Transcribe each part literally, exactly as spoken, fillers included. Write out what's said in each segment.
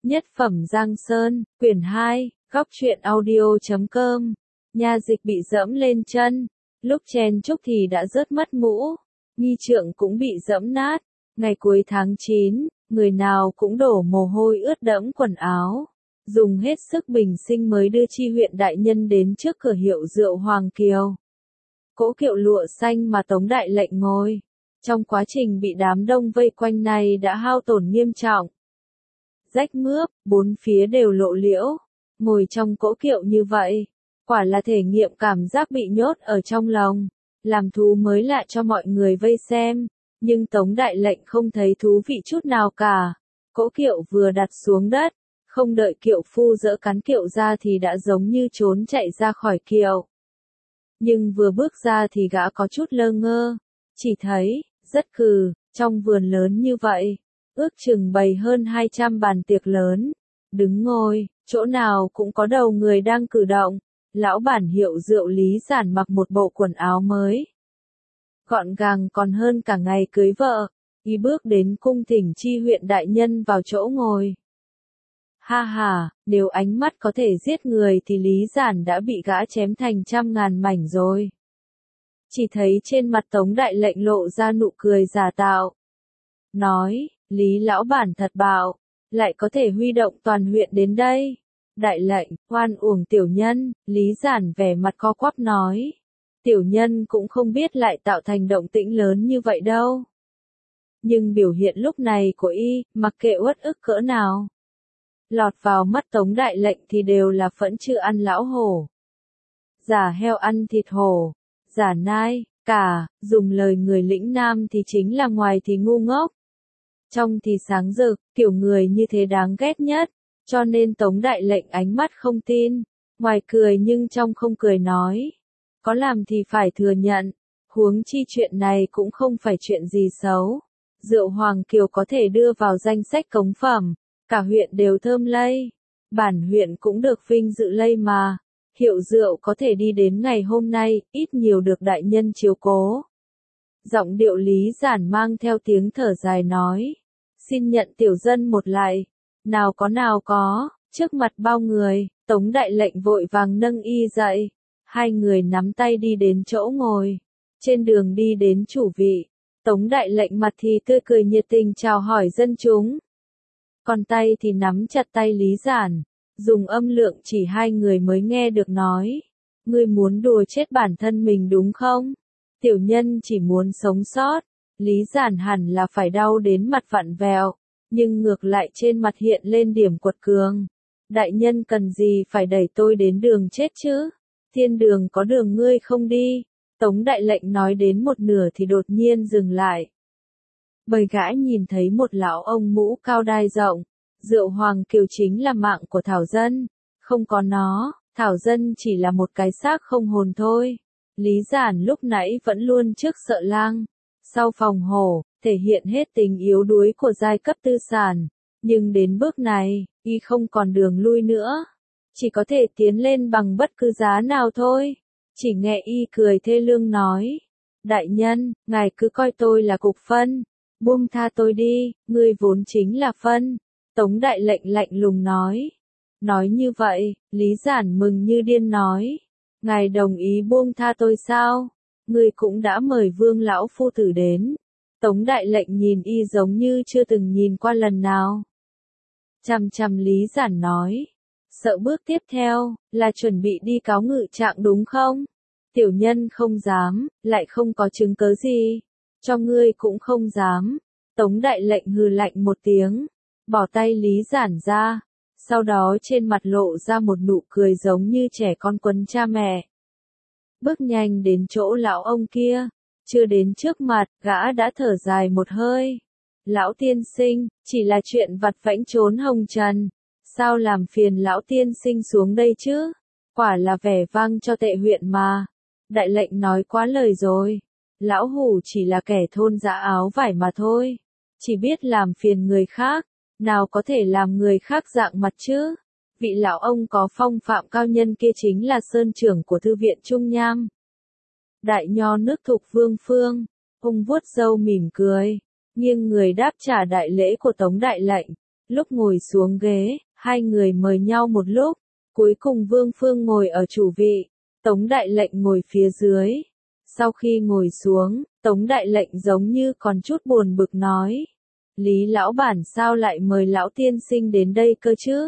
Nhất phẩm Giang Sơn, quyển hai, góc truyện audio chấm com. Nha Dịch bị dẫm lên chân, lúc chen chúc thì đã rớt mất mũ, nghi trượng cũng bị dẫm nát. Ngày cuối tháng chín, người nào cũng đổ mồ hôi ướt đẫm quần áo, dùng hết sức bình sinh mới đưa Chi huyện đại nhân đến trước cửa hiệu rượu Hoàng Kiều. Cỗ kiệu lụa xanh mà Tống Đại Lệnh ngồi, trong quá trình bị đám đông vây quanh này đã hao tổn nghiêm trọng. Rách mướp, bốn phía đều lộ liễu, ngồi trong cỗ kiệu như vậy, quả là thể nghiệm cảm giác bị nhốt ở trong lồng, làm thú mới lạ cho mọi người vây xem, nhưng Tống Đại Lệnh không thấy thú vị chút nào cả. Cỗ kiệu vừa đặt xuống đất, không đợi kiệu phu dỡ cán kiệu ra thì đã giống như trốn chạy ra khỏi kiệu. Nhưng vừa bước ra thì gã có chút lơ ngơ, chỉ thấy, rất cừ, trong vườn lớn như vậy, ước chừng bày hơn hai trăm bàn tiệc lớn, đứng ngồi, chỗ nào cũng có đầu người đang cử động. Lão bản hiệu rượu Lý Giản mặc một bộ quần áo mới, gọn gàng còn hơn cả ngày cưới vợ, y bước đến cung thỉnh Chi huyện đại nhân vào chỗ ngồi. Ha ha, nếu ánh mắt có thể giết người thì Lý Giản đã bị gã chém thành trăm ngàn mảnh rồi. Chỉ thấy trên mặt Tống Đại Lệnh lộ ra nụ cười giả tạo. Nói, Lý lão bản thật bạo, lại có thể huy động toàn huyện đến đây. Đại Lệnh, oan uổng tiểu nhân, Lý Giản vẻ mặt co quắp nói. Tiểu nhân cũng không biết lại tạo thành động tĩnh lớn như vậy đâu. Nhưng biểu hiện lúc này của y, mặc kệ uất ức cỡ nào, lọt vào mắt Tống Đại Lệnh thì đều là phẫn chưa ăn lão hổ. Giả heo ăn thịt hổ, giả nai, cả, dùng lời người lĩnh Nam thì chính là ngoài thì ngu ngốc, trong thì sáng rực, kiểu người như thế đáng ghét nhất, cho nên Tống Đại Lệnh ánh mắt không tin, ngoài cười nhưng trong không cười nói. Có làm thì phải thừa nhận, huống chi chuyện này cũng không phải chuyện gì xấu. Rượu Hoàng Kiều có thể đưa vào danh sách cống phẩm, cả huyện đều thơm lây, bản huyện cũng được vinh dự lây mà. Hiệu rượu có thể đi đến ngày hôm nay, ít nhiều được đại nhân chiếu cố. Giọng điệu Lý Giản mang theo tiếng thở dài nói. Xin nhận tiểu dân một lại. Nào có nào có, trước mặt bao người, Tống Đại Lệnh vội vàng nâng y dậy. Hai người nắm tay đi đến chỗ ngồi. Trên đường đi đến chủ vị, Tống Đại Lệnh mặt thì tươi cười nhiệt tình chào hỏi dân chúng. Còn tay thì nắm chặt tay Lý Giản, dùng âm lượng chỉ hai người mới nghe được nói. Ngươi muốn đùa chết bản thân mình đúng không? Tiểu nhân chỉ muốn sống sót. Lý Giản hẳn là phải đau đến mặt vặn vẹo, nhưng ngược lại trên mặt hiện lên điểm quật cường. Đại nhân cần gì phải đẩy tôi đến đường chết chứ? Thiên đường có đường ngươi không đi. Tống Đại Lệnh nói đến một nửa thì đột nhiên dừng lại. Bởi gã nhìn thấy một lão ông mũ cao đai rộng. Rượu Hoàng Kiều chính là mạng của Thảo Dân. Không có nó, Thảo Dân chỉ là một cái xác không hồn thôi. Lý Giản lúc nãy vẫn luôn trước sợ lang, sau phòng hổ, thể hiện hết tình yếu đuối của giai cấp tư sản. Nhưng đến bước này, y không còn đường lui nữa. Chỉ có thể tiến lên bằng bất cứ giá nào thôi. Chỉ nghe y cười thê lương nói. Đại nhân, ngài cứ coi tôi là cục phân. Buông tha tôi đi, ngươi vốn chính là phân. Tống Đại Lệnh lạnh lùng nói. Nói như vậy, Lý Giản mừng như điên nói. Ngài đồng ý buông tha tôi sao? Ngươi cũng đã mời Vương lão phu tử đến. Tống Đại Lệnh nhìn y giống như chưa từng nhìn qua lần nào. Chằm chằm Lý Giản nói. Sợ bước tiếp theo, là chuẩn bị đi cáo ngự trạng đúng không? Tiểu nhân không dám, lại không có chứng cớ gì. Cho ngươi cũng không dám. Tống Đại Lệnh hừ lạnh một tiếng, bỏ tay Lý Giản ra. Sau đó trên mặt lộ ra một nụ cười giống như trẻ con quấn cha mẹ. Bước nhanh đến chỗ lão ông kia, chưa đến trước mặt, gã đã thở dài một hơi. Lão tiên sinh, chỉ là chuyện vặt vãnh trốn hồng trần. Sao làm phiền lão tiên sinh xuống đây chứ? Quả là vẻ vang cho tệ huyện mà. Đại Lệnh nói quá lời rồi. Lão hủ chỉ là kẻ thôn dã áo vải mà thôi. Chỉ biết làm phiền người khác. Nào có thể làm người khác dạng mặt chứ? Vị lão ông có phong phạm cao nhân kia chính là sơn trưởng của thư viện Trung Nham. Đại nho nước Thục Vương Phương, ông vuốt râu mỉm cười, nghiêng người đáp trả đại lễ của Tống Đại Lệnh. Lúc ngồi xuống ghế, hai người mời nhau một lúc, cuối cùng Vương Phương ngồi ở chủ vị, Tống Đại Lệnh ngồi phía dưới. Sau khi ngồi xuống, Tống Đại Lệnh giống như còn chút buồn bực nói. Lý lão bản sao lại mời lão tiên sinh đến đây cơ chứ?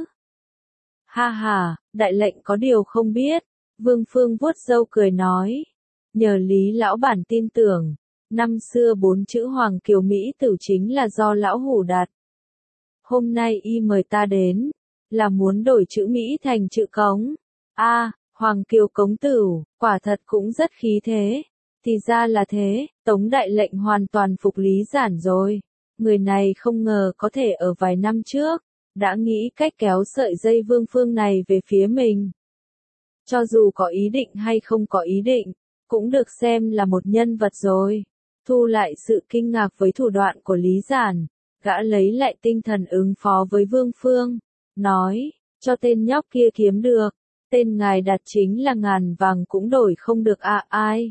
Ha ha, Đại Lệnh có điều không biết. Vương Phương vuốt râu cười nói. Nhờ Lý lão bản tin tưởng, năm xưa bốn chữ Hoàng Kiều Mỹ Tử chính là do lão hủ đặt. Hôm nay y mời ta đến, là muốn đổi chữ Mỹ thành chữ Cống. A, à, Hoàng Kiều Cống Tửu, quả thật cũng rất khí thế. Thì ra là thế, Tống Đại Lệnh hoàn toàn phục Lý Giản rồi. Người này không ngờ có thể ở vài năm trước, đã nghĩ cách kéo sợi dây Vương Phương này về phía mình. Cho dù có ý định hay không có ý định, cũng được xem là một nhân vật rồi. Thu lại sự kinh ngạc với thủ đoạn của Lý Giản, gã lấy lại tinh thần ứng phó với Vương Phương, nói, cho tên nhóc kia kiếm được, tên ngài đặt chính là ngàn vàng cũng đổi không được à ai.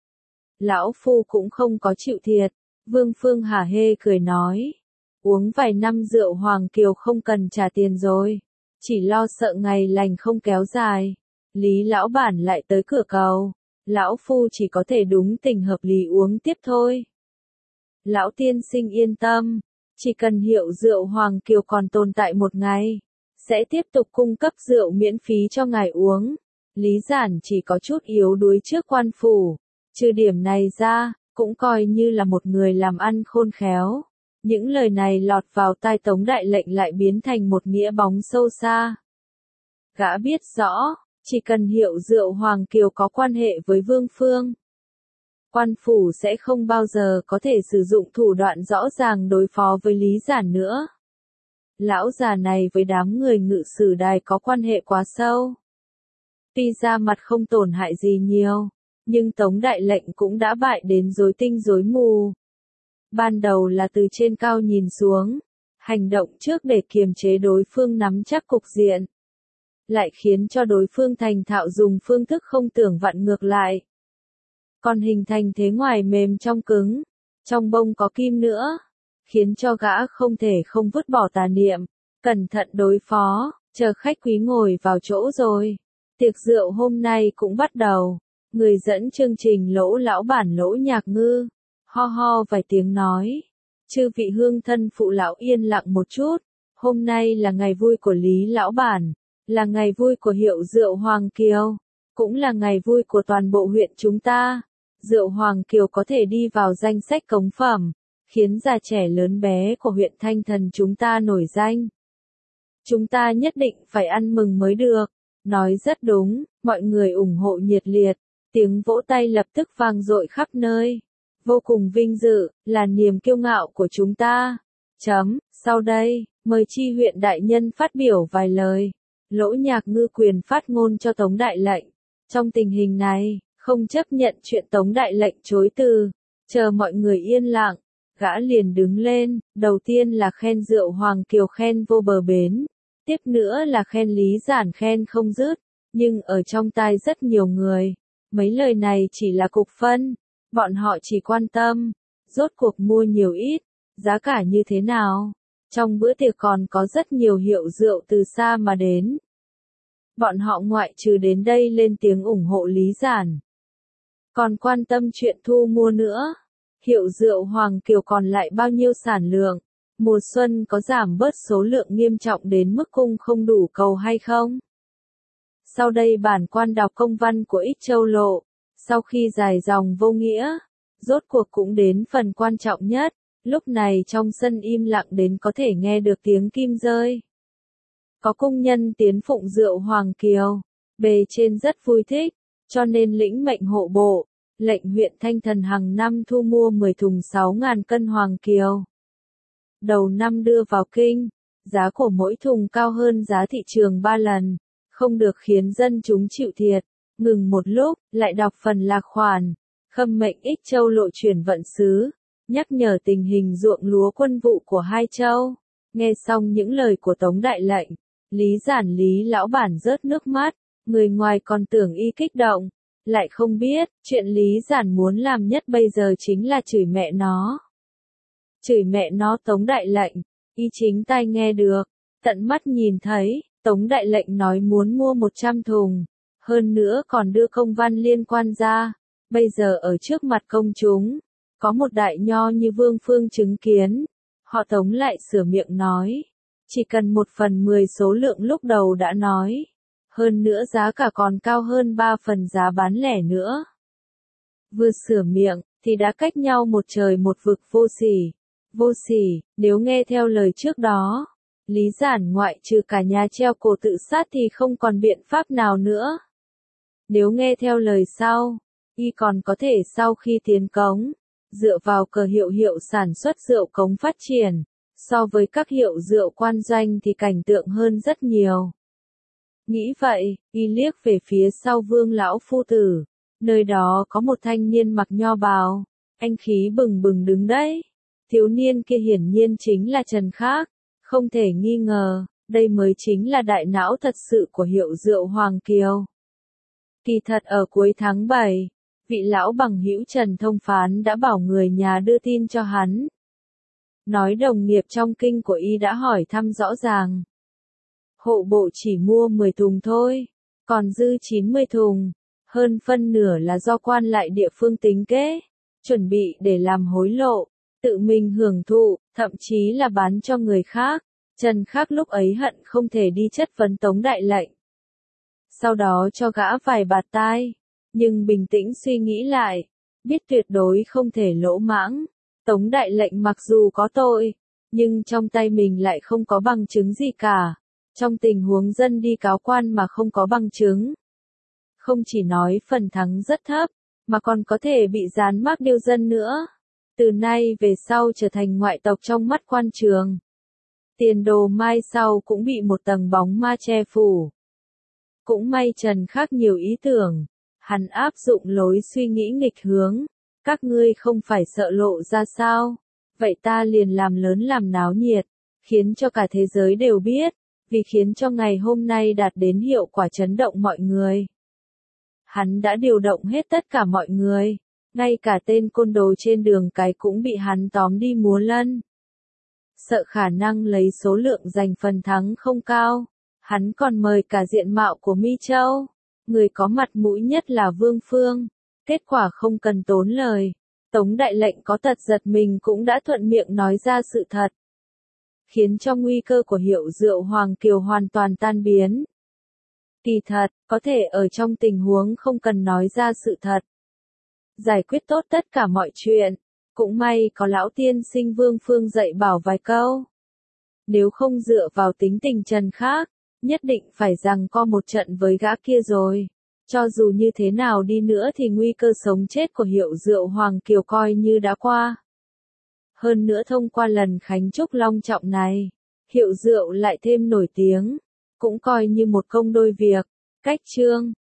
Lão Phu cũng không có chịu thiệt, Vương Phương hả hê cười nói, uống vài năm rượu Hoàng Kiều không cần trả tiền rồi, chỉ lo sợ ngày lành không kéo dài. Lý lão bản lại tới cửa cầu, lão Phu chỉ có thể đúng tình hợp lý uống tiếp thôi. Lão tiên sinh yên tâm, chỉ cần hiệu rượu Hoàng Kiều còn tồn tại một ngày, sẽ tiếp tục cung cấp rượu miễn phí cho ngài uống. Lý Giản chỉ có chút yếu đuối trước quan phủ, trừ điểm này ra, cũng coi như là một người làm ăn khôn khéo. Những lời này lọt vào tai Tống Đại Lệnh lại biến thành một nghĩa bóng sâu xa. Gã biết rõ, chỉ cần hiệu rượu Hoàng Kiều có quan hệ với Vương Phương, quan phủ sẽ không bao giờ có thể sử dụng thủ đoạn rõ ràng đối phó với Lý Giản nữa. Lão già này với đám người Ngự Sử Đài có quan hệ quá sâu. Tuy ra mặt không tổn hại gì nhiều, nhưng Tống Đại Lệnh cũng đã bại đến rối tinh rối mù. Ban đầu là từ trên cao nhìn xuống, hành động trước để kiềm chế đối phương nắm chắc cục diện, lại khiến cho đối phương thành thạo dùng phương thức không tưởng vặn ngược lại. Còn hình thành thế ngoài mềm trong cứng, trong bông có kim nữa, khiến cho gã không thể không vứt bỏ tà niệm, cẩn thận đối phó, chờ khách quý ngồi vào chỗ rồi. Tiệc rượu hôm nay cũng bắt đầu, người dẫn chương trình Lỗ lão bản Lỗ Nhạc Ngư, ho ho vài tiếng nói, chư vị hương thân phụ lão yên lặng một chút, hôm nay là ngày vui của Lý lão bản, là ngày vui của hiệu rượu Hoàng Kiều, cũng là ngày vui của toàn bộ huyện chúng ta. Rượu Hoàng Kiều có thể đi vào danh sách cống phẩm, khiến già trẻ lớn bé của huyện Thanh Thần chúng ta nổi danh. Chúng ta nhất định phải ăn mừng mới được. Nói rất đúng, mọi người ủng hộ nhiệt liệt, tiếng vỗ tay lập tức vang dội khắp nơi. Vô cùng vinh dự, là niềm kiêu ngạo của chúng ta. Chấm, sau đây, mời Chi huyện đại nhân phát biểu vài lời. Lỗ Nhạc Ngư quyền phát ngôn cho Tống Đại Lệnh. Trong tình hình này, không chấp nhận chuyện Tống Đại Lệnh chối từ, chờ mọi người yên lặng, gã liền đứng lên, đầu tiên là khen rượu Hoàng Kiều khen vô bờ bến, tiếp nữa là khen Lý Giản khen không dứt, nhưng ở trong tai rất nhiều người, mấy lời này chỉ là cục phân, bọn họ chỉ quan tâm, rốt cuộc mua nhiều ít, giá cả như thế nào, trong bữa tiệc còn có rất nhiều hiệu rượu từ xa mà đến. Bọn họ ngoại trừ đến đây lên tiếng ủng hộ Lý Giản, còn quan tâm chuyện thu mua nữa. Hiệu rượu Hoàng Kiều còn lại bao nhiêu sản lượng? Mùa xuân có giảm bớt số lượng nghiêm trọng đến mức cung không đủ cầu hay không? Sau đây bản quan đọc công văn của Ích Châu Lộ. Sau khi dài dòng vô nghĩa, rốt cuộc cũng đến phần quan trọng nhất. Lúc này trong sân im lặng đến có thể nghe được tiếng kim rơi. Có công nhân tiến phụng rượu Hoàng Kiều, bề trên rất vui thích, cho nên lĩnh mệnh hộ bộ, lệnh huyện Thanh Thần hàng năm thu mua mười thùng sáu nghìn cân Hoàng Kiều. Đầu năm đưa vào kinh, giá của mỗi thùng cao hơn giá thị trường ba lần, không được khiến dân chúng chịu thiệt. Ngừng một lúc, lại đọc phần lạc khoản, khâm mệnh Ích Châu Lộ chuyển vận sứ, nhắc nhở tình hình ruộng lúa quân vụ của hai châu. Nghe xong những lời của Tống Đại Lệnh, Lý Giản Lý lão bản rớt nước mắt, người ngoài còn tưởng y kích động, lại không biết, chuyện Lý Giản muốn làm nhất bây giờ chính là chửi mẹ nó. Chửi mẹ nó Tống Đại Lệnh, Y chính tai nghe được, tận mắt nhìn thấy, Tống Đại Lệnh nói muốn mua một trăm thùng, hơn nữa còn đưa công văn liên quan ra, bây giờ ở trước mặt công chúng, có một đại nho như Vương Phương chứng kiến, họ Tống lại sửa miệng nói, chỉ cần một phần mười số lượng lúc đầu đã nói, hơn nữa giá cả còn cao hơn ba phần giá bán lẻ nữa. Vừa sửa miệng, thì đã cách nhau một trời một vực vô sỉ. Vô sỉ, nếu nghe theo lời trước đó, Lý Giản ngoại trừ cả nhà treo cổ tự sát thì không còn biện pháp nào nữa. Nếu nghe theo lời sau, y còn có thể sau khi tiến cống, dựa vào cờ hiệu hiệu sản xuất rượu cống phát triển, so với các hiệu rượu quan doanh thì cảnh tượng hơn rất nhiều. Nghĩ vậy, y liếc về phía sau Vương lão phu tử, nơi đó có một thanh niên mặc nho bào, anh khí bừng bừng đứng đấy. Thiếu niên kia hiển nhiên chính là Trần Khác, không thể nghi ngờ, đây mới chính là đại não thật sự của hiệu rượu Hoàng Kiều. Kỳ thật ở cuối tháng bảy, vị lão bằng hữu Trần Thông Phán đã bảo người nhà đưa tin cho hắn. Nói đồng nghiệp trong kinh của y đã hỏi thăm rõ ràng. Hộ bộ chỉ mua mười thùng thôi, còn dư chín mươi thùng, hơn phân nửa là do quan lại địa phương tính kế, chuẩn bị để làm hối lộ, tự mình hưởng thụ, thậm chí là bán cho người khác. Trần Khác lúc ấy hận không thể đi chất vấn Tống Đại Lệnh. Sau đó cho gã vài bạt tai, nhưng bình tĩnh suy nghĩ lại, biết tuyệt đối không thể lỗ mãng. Tống Đại Lệnh mặc dù có tội, nhưng trong tay mình lại không có bằng chứng gì cả. Trong tình huống dân đi cáo quan mà không có bằng chứng, không chỉ nói phần thắng rất thấp, mà còn có thể bị dán mác điêu dân nữa. Từ nay về sau trở thành ngoại tộc trong mắt quan trường. Tiền đồ mai sau cũng bị một tầng bóng ma che phủ. Cũng may Trần Khác nhiều ý tưởng, hắn áp dụng lối suy nghĩ nghịch hướng. Các ngươi không phải sợ lộ ra sao? Vậy ta liền làm lớn làm náo nhiệt, khiến cho cả thế giới đều biết, vì khiến cho ngày hôm nay đạt đến hiệu quả chấn động mọi người. Hắn đã điều động hết tất cả mọi người, ngay cả tên côn đồ trên đường cái cũng bị hắn tóm đi múa lân. Sợ khả năng lấy số lượng giành phần thắng không cao, hắn còn mời cả diện mạo của Mi Châu, người có mặt mũi nhất là Vương Phương. Kết quả không cần tốn lời, Tống Đại Lệnh có tật giật mình cũng đã thuận miệng nói ra sự thật, khiến cho nguy cơ của hiệu rượu Hoàng Kiều hoàn toàn tan biến. Kỳ thật, có thể ở trong tình huống không cần nói ra sự thật, giải quyết tốt tất cả mọi chuyện. Cũng may có lão tiên sinh Vương Phương dạy bảo vài câu. Nếu không dựa vào tính tình Trần Khác, nhất định phải giằng co một trận với gã kia rồi. Cho dù như thế nào đi nữa thì nguy cơ sống chết của hiệu rượu Hoàng Kiều coi như đã qua. Hơn nữa thông qua lần khánh chúc long trọng này, hiệu rượu lại thêm nổi tiếng, cũng coi như một công đôi việc. Cách chương